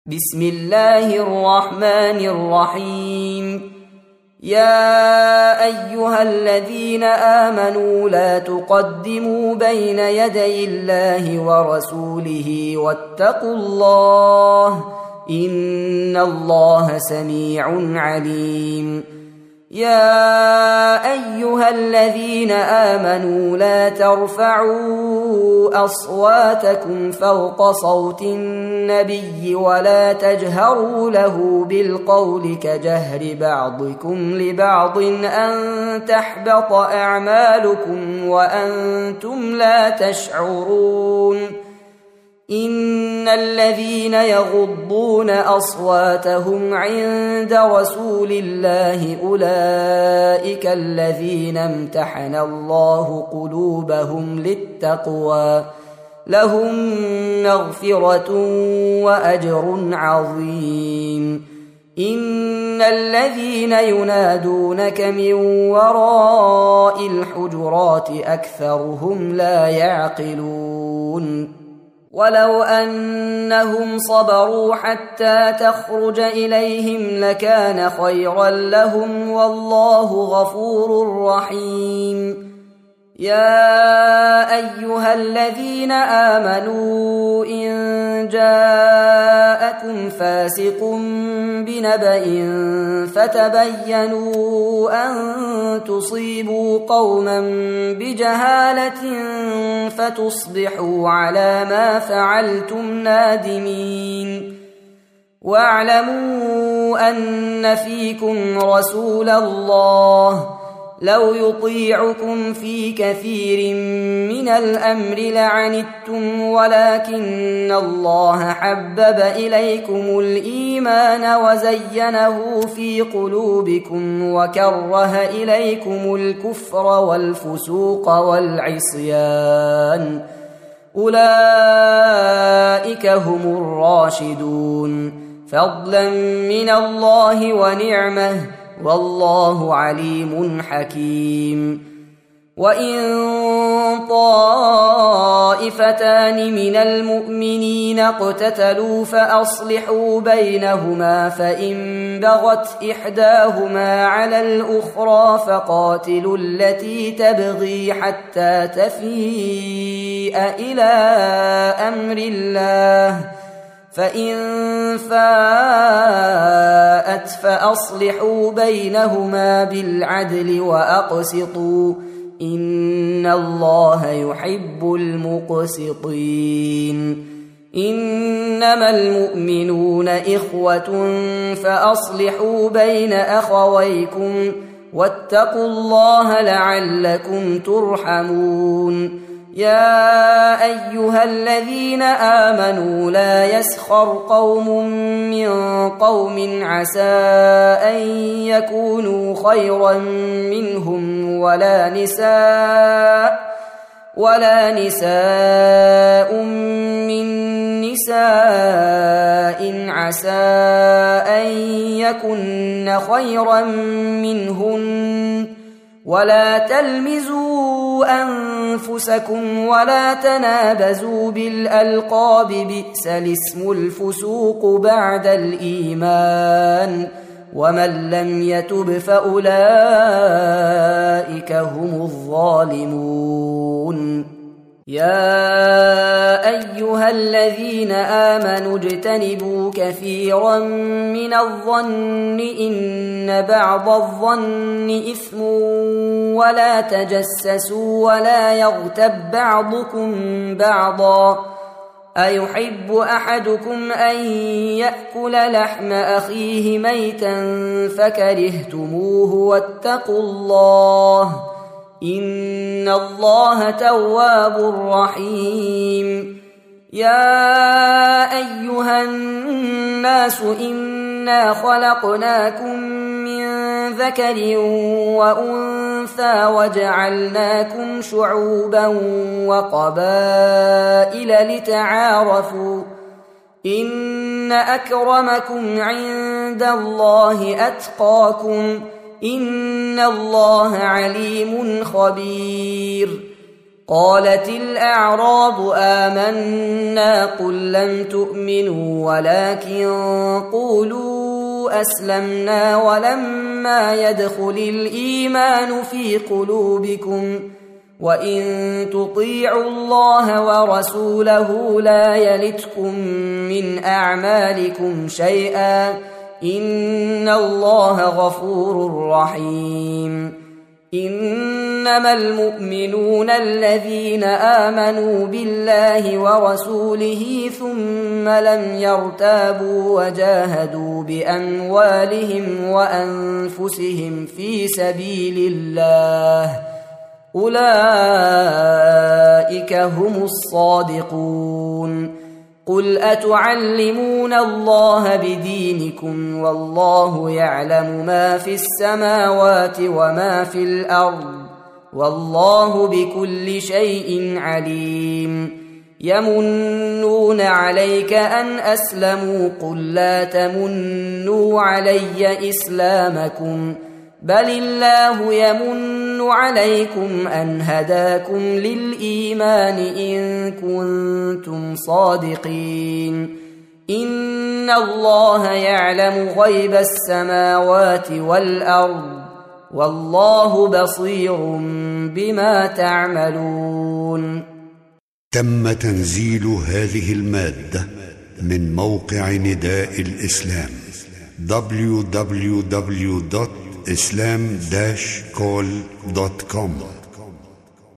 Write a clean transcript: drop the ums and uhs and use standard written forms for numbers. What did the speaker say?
بسم الله الرحمن الرحيم. يا أيها الذين آمنوا لا تقدموا بين يدي الله ورسوله واتقوا الله إن الله سميع عليم. يا أيها الذين آمنوا لا ترفعوا أصواتكم فوق صوت النبي ولا تجهروا له بالقول كجهر بعضكم لبعض أن تحبط أعمالكم وأنتم لا تشعرون. إن الذين يغضون أصواتهم عند رسول الله أولئك الذين امتحن الله قلوبهم للتقوى لهم مغفرة وأجر عظيم. إن الذين ينادونك من وراء الحجرات أكثرهم لا يعقلون. ولو أنهم صبروا حتى تخرج إليهم لكان خيرا لهم والله غفور رحيم. يا أيها الذين آمنوا إن جاءكم فاسق بنبأ فتبينوا أن تصيبوا قوما بجهالة فتصبحوا على ما فعلتم نادمين. واعلموا أن فيكم رسول الله لو يطيعكم في كثير من الأمر لعنتم ولكن الله حبب إليكم الإيمان وزينه في قلوبكم وكره إليكم الكفر والفسوق والعصيان أولئك هم الراشدون فضلا من الله ونعمه والله عليم حكيم. وإن طائفتان من المؤمنين اقتتلوا فأصلحوا بينهما فإن بغت إحداهما على الأخرى فقاتلوا التي تبغي حتى تفيء إلى أمر الله فإن فاءت فأصلحوا بينهما بالعدل وأقسطوا إن الله يحب المقسطين. إنما المؤمنون إخوة فأصلحوا بين أخويكم واتقوا الله لعلكم ترحمون. يا أيها الذين آمنوا لا يسخر قوم من قوم عسى أن يكونوا خيرا منهم ولا نساء من نساء عسى أن يكن خيرا منهن ولا تلمزوا أنفسكم ولا تنابزوا بالألقاب بئس الاسم الفسوق بعد الإيمان ومن لم يتب فأولئك هم الظالمون. يا أيها الذين آمنوا اجتنبوا كثيرا من الظن إن بعض الظن إثم ولا تجسسوا ولا يغتب بعضكم بعضا أيحب أحدكم أن يأكل لحم أخيه ميتا فكرهتموه واتقوا الله إن الله تواب رحيم. يا أيها الناس إنا خلقناكم من ذكر وأنثى وجعلناكم شعوبا وقبائل لتعارفوا إن أكرمكم عند الله أتقاكم إن الله عليم خبير. قالت الأعراب آمنا قل لم تؤمنوا ولكن قولوا أسلمنا ولما يدخل الإيمان في قلوبكم وإن تطيعوا الله ورسوله لا يلتكم من أعمالكم شيئا إن الله غفور رحيم إنما المؤمنون الذين آمنوا بالله ورسوله ثم لم يرتابوا وجاهدوا بأموالهم وأنفسهم في سبيل الله أولئك هم الصادقون قل أتعلمون الله بدينكم والله يعلم ما في السماوات وما في الأرض والله بكل شيء عليم يمنون عليك أن أسلموا قل لا تمنوا علي إسلامكم بل الله يمن عليكم أن هداكم للإيمان إن كنتم صادقين إن الله يعلم غيب السماوات والأرض والله بصير بما تعملون. تم تنزيل هذه المادة من موقع نداء الإسلام www.islam-call.com